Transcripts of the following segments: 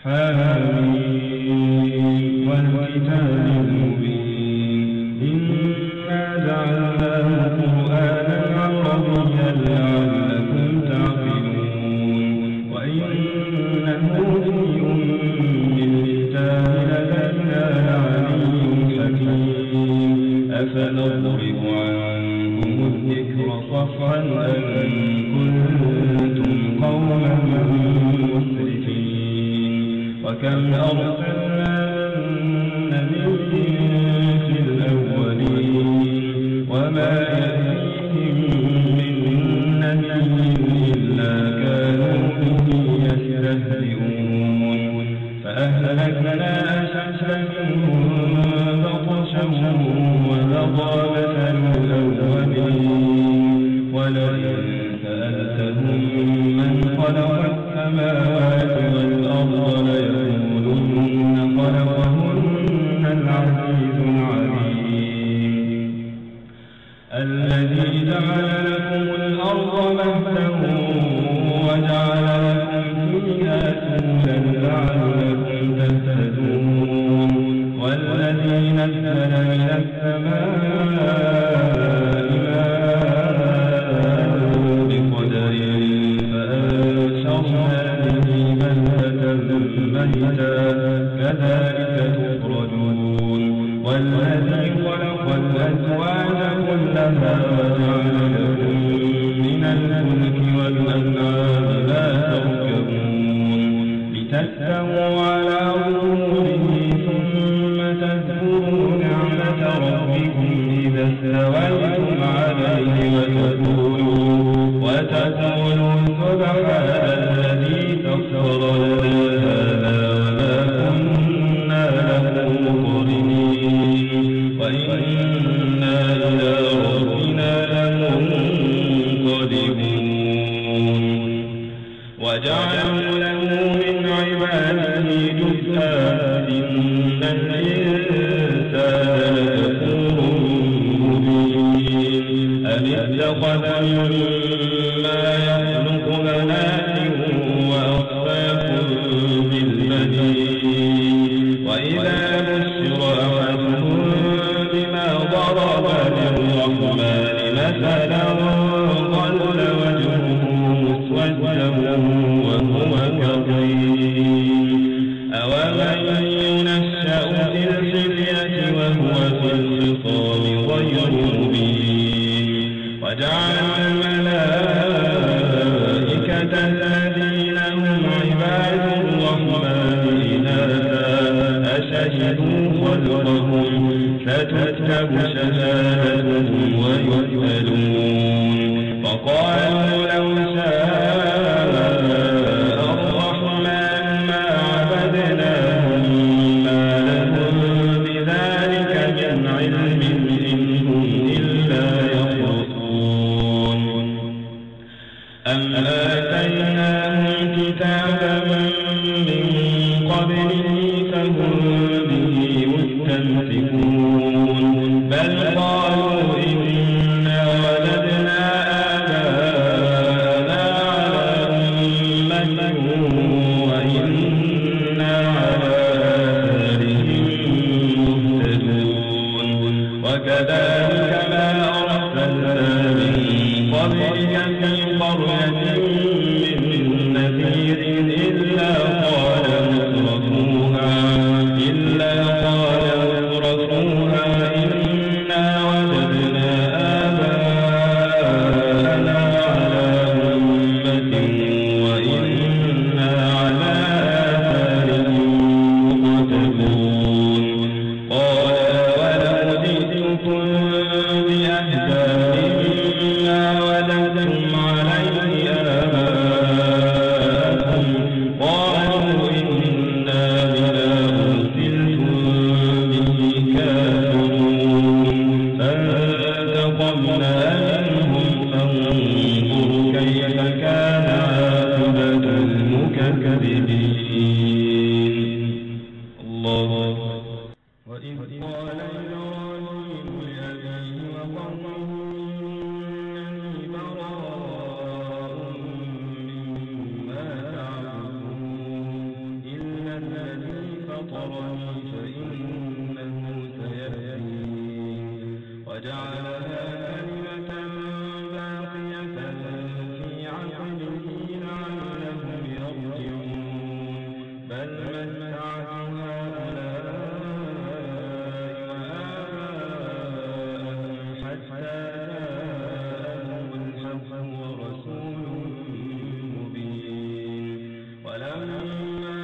حميم والكتاب المبين إنا جعلناه قرآنا عربيا لعلكم تعقلون وإنه في الكتاب لدينا لعلي حكيم أفنضرب عنكم الذكر صفحا أن كنتم قوما مسرفين وكم أرسلنا من نبي في الأولين وما يأتيهم من نبي إلا كانوا به يستهزئون فأهلكنا أشهدهم بطشا ومضى مثل الأولين ولئن سألتهم من خلق السماوات والأرض ليقولن خلقهن العزيز العليم الذي جعل لكم الأرض مهدا وجعل لكم فيها سبلا لعلكم تهتدون والذي نزل من السماء ماء بقدر فأنشرنا به بلدة ميتا كذلك تخرجون والذي خلق الأزواج كلها وجعل لكم من الفلك والأنعام ما تركبون لتستووا على ظهوره ثم تذكروا نعمة ربكم إذا استويتم عليه وتقولوا سبحان الذي سخر لنا هذا وما كنا له مقرنين وإنا إلى ربنا لمنقلبون وجعلوا له من عباده جزءا إن الإنسان لكفور مبين أم اتخذ مما يخلق بنات وأصفاكم بالبنين وإذا بشر أحدهم بما ضرب للرحمن مثلا ظل وجهه مسودا وهو كظيم أومن ينشأ في الحلية وهو في الخصام غير مبين وجعل الملائكة الذين هم عباد الرحمن إناثا أشهدوا خلقهم فتكتب شهادتهم ويسألون فقالوا لو شاء الرحمن ما عبدناهم ما لهم بذلك من علم إنهم إلا يخرصون أم آتيناهم كتابا من قبله فهم به مستمسكون بل قالوا إنا وجدنا آباءنا على أمة وإنا على آثارهم مهتدون وكذلك ما أرسلنا من قبلك في قرية من نذير إلا قال مترفوها إنا وجدنا آباءنا على أمة وإنا على آثارهم مقتدون قال ولو جئتكم بأهدى مما وجدتم عليه آباءكم قالوا إنا بما أرسلتم به كافرون فانتقمنا منهم فانظر كيف كان عاقبة المكذبين الله وإذ قال إبراهيم لأبيه وقومه إنني براء مما تعبدون إلا نصرني فإنه سيهدين وجعلها كلمة باقية في عقبه لعلهم يرجعون بل متعت هؤلاء وآباءهم حتى جاءهم الحق ورسول مبين ولما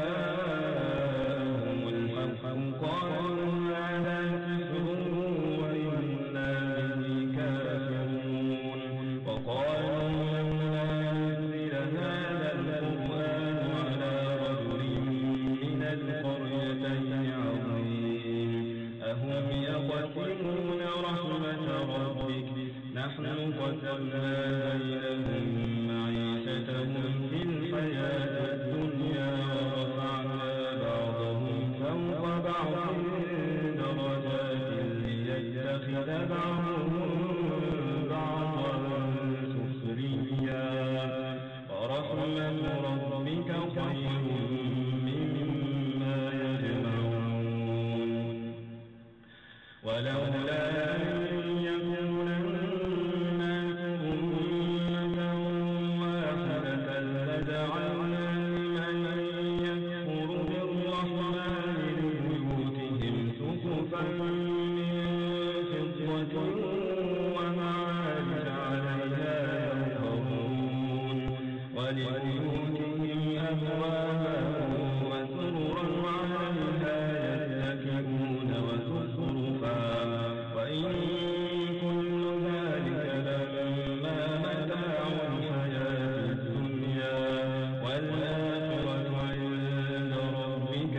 جاءهم الحق قالوا هذا سحر وإنا به كافرون وقالوا لولا نزل هذا القرآن على رجل من القريتين عظيم أهم يقسمون رحمة ربك نحن قسمنا بينهم معيشتهم في الحياة الدنيا ورفعنا بعضهم فوق بعض درجات ليتخذ بعضهم بعضا سخريا ورحمة ربك خير مما يجمعون ولولا أن يكون الناس أمة واحدة لجعلنا لمن يكفر بالرحمن لبيوتهم سقفا من فضة ومعارج عليها يظهرون ولبيوتهم أبوابا وسررا عليها يتكئون وزخرفا وإن كل ذلك لما متاع الحياة الدنيا والآخرة عند ربك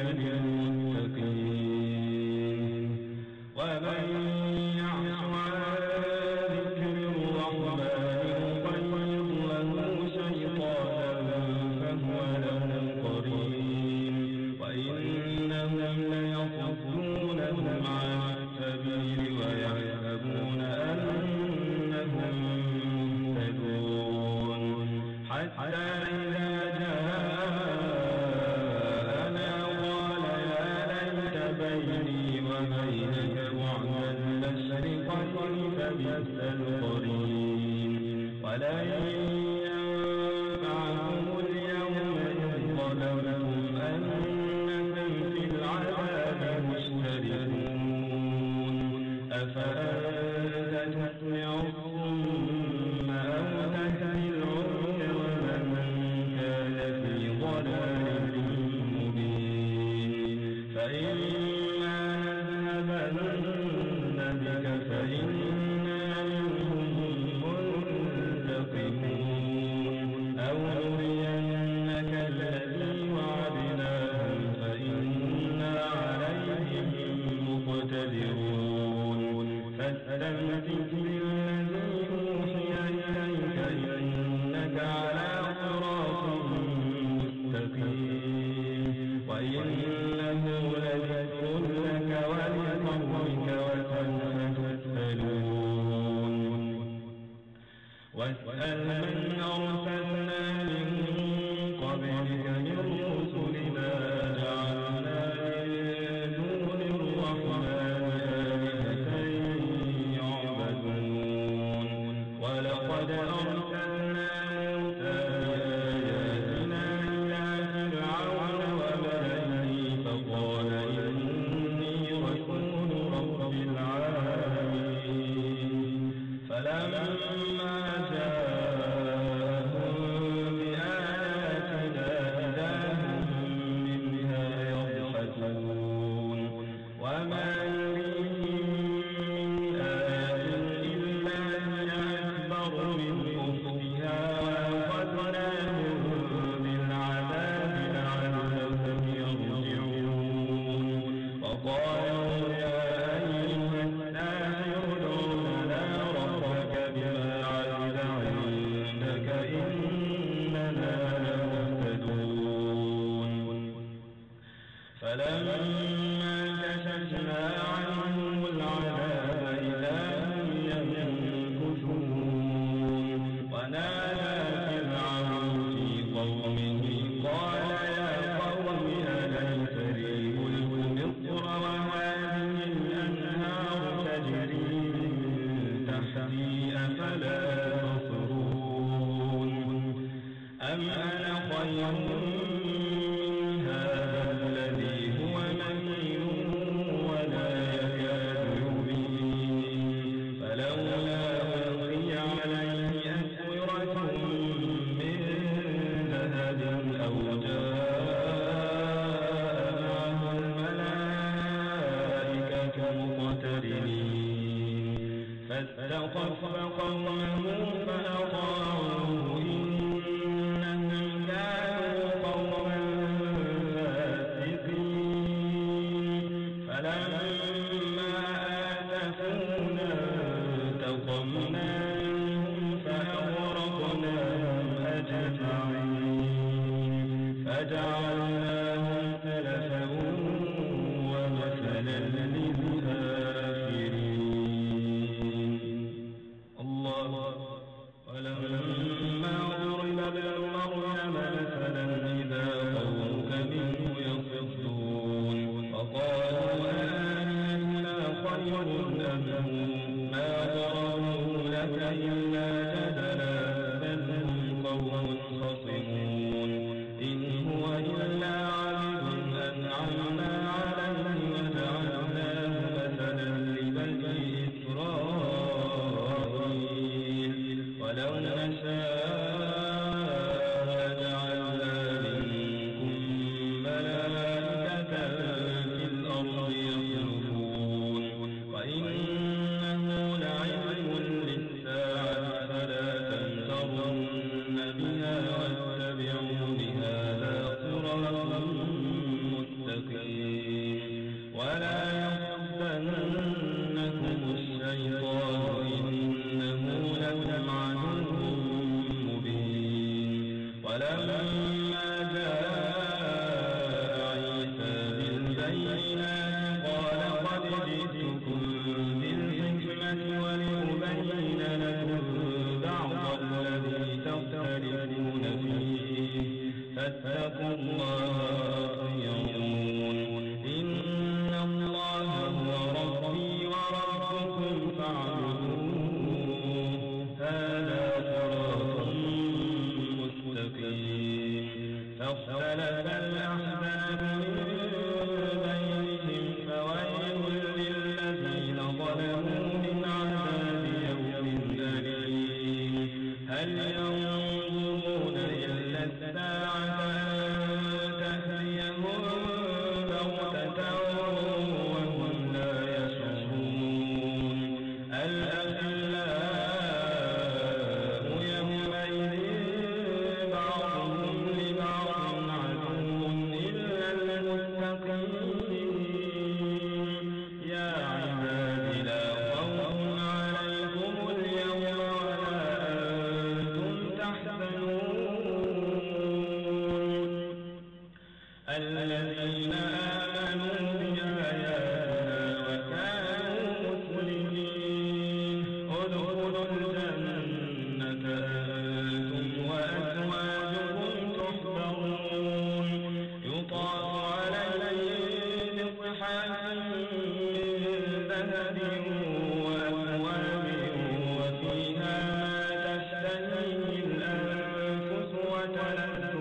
للمتقين ومن يعش عن ذكر الرحمن يقيض له شيطانا فهو له قرين وإنهم ليصدونهم عن السبيل ويحسبون أنهم مهتدون حتى إذا جاءنا قال يا ليت بيني وبينك بعد المشرقين فبئس القرين ولن ينفعكم اليوم إذ ظلمتم أنكم في العذاب مشتركون أفأنت تسمع الصم أو تهدي العمي ومن كان في ضلال مبين فإما نذهبن بك فإنا منهم منتقمون أو نرينك الذي وعدناهم فإنا عليهم مقتدرون فاستمسك بالذي أوحي إليك إنك على صراط مستقيم وإنه لذكر لك ولقومك وسوف تسألون واسأل من أرسلنا من قبلك من رسلنا جعلنا من دون الرحمن آلهة يعبدون ولقد أرسلنا موسى بآياتنا إلى فرعون وملئه فقال إني رسول رب العالمين فلما جاءهم بآياتنا إذا هم منها يضحكون وما يريهم من آية إلا هي أكبر من أختها وأخذناهم بالعذاب لعلهم يرجعون وقالوا يا أيها الساحر ادع لنا ربك بما عهد عندك إننا لمهتدون فلما كشفنا عنهم العذاب إذا هم ينكثون ونادى فرعون في قومه قال يا قوم أليس لي خير من هذا الذي هو مهين ولا يكاد يبين فلولا ألقي عليه أسورة من ذهب أو جاء معه الملائكة مقترنين فاستخف قومه فأطاعوه إنهم كانوا قوما فاسقين فلما آسفونا انتقمنا منهم فأغرقناهم أجمعين فجعلناهم سلفا ومثلا للآخرين. الله ولما ضرب ابن مريم مثلا إذا قومك منه يصدون فقالوا آلهتنا خير أم ما ضربوا لك إلا جدلا بل هم قوم خصمون إن هو إلا عبد أنعمنا عليه وجعلناه مثلا لبني إسرائيل ولو نشاء لجعلنا منكم ملائكة في الأرض يخلفون وإنه لعلم للساعة فلا تمترن بها واتبعون هذا صراط مستقيم ولا يصدنكم الشيطان إنه لكم عدو مبين. ولما جاء عيسى بالبينات قال قد جئتكم بالحكمة ولأبين لكم بعض الذي تختلفون فيه فاتقوا الله وأطيعون إن الله هو ربي وربكم فاعبدوه هذا صراط مستقيم. فاختلف الأحزاب من بينهم فويل للذين ظلموا من عذاب يوم أليم. هل ينظرون إلا الساعة أن تأتيهم بغتة وهم لا يشعرون الأخلاء يومئذ بعضهم لبعض عدو إلا المتقين. يا عباد لا خوف عليكم اليوم ولا أنتم تحزنون الذين آمنوا بآياتنا وكانوا مسلمين ادخلوا الجنة أنتم وأزواجكم تحبرون يطاف عليهم بصحاف من ذهب وأكواب وفيها ما تشتهيه الأنفس وتلذ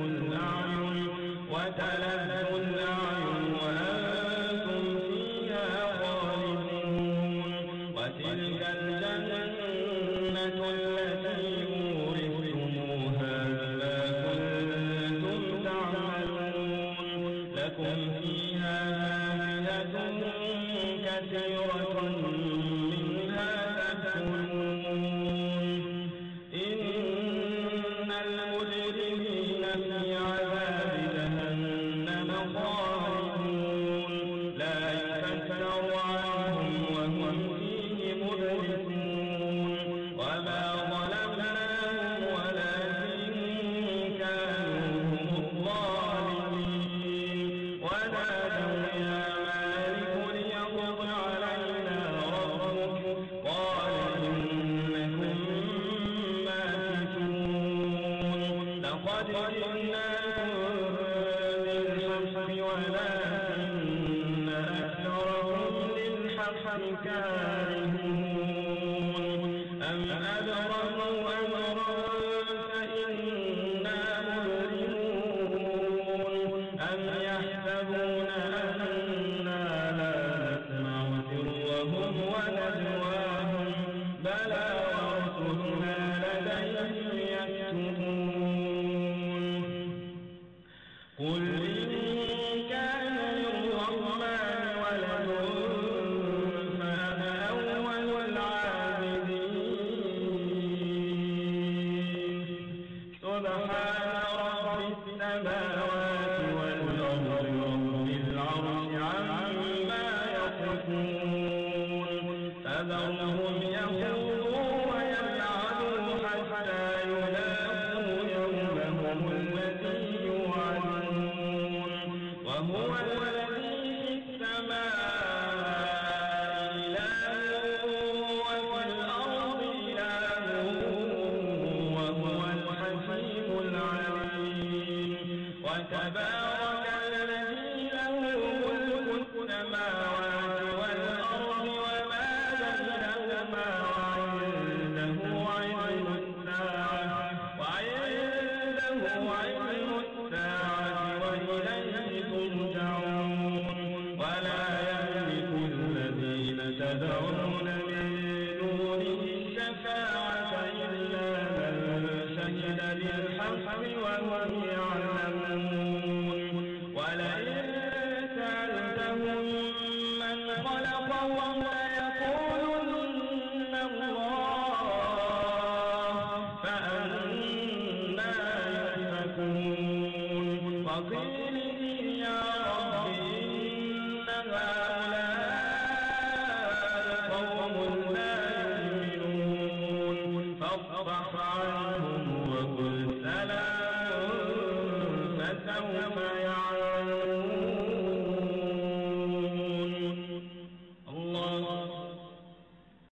الأعين وأنتم فيها خالدون. وتلك الجنة التي أورثتموها بما كنتم تعملون لكم فيها فاكهة كثيرة منها تأكلون. إن المجرمين في عذاب جهنم خالدون لا يفتر عنهم وهم فيه مبلسون. وما ظلمناهم ولكن كانوا هم الظالمين. قل إن كان للرحمن ولد فأنا أول العابدين سبحان رب السماوات والأرض رب العرش عما يصفون فذرهم يخوضوا ويلعبوا حتى يلاقوا يومهم الذي يوعدون وهو الذي في السماء إله وفي الأرض إله وهو الحكيم العليم وتبارك الذي له ملك السماوات والأرض وما بينهما وعنده علم الساعة وإليه ترجعون ولا يملك الذين تدعون من دونه الشفاعة إلا من شهد بالحق وهم يعلمون ولئن سألتهم من خلقهم ليقولن الله فأنى يؤفكون وقيله يا رب إن هؤلاء قوم لا يؤمنون فاصفح عنهم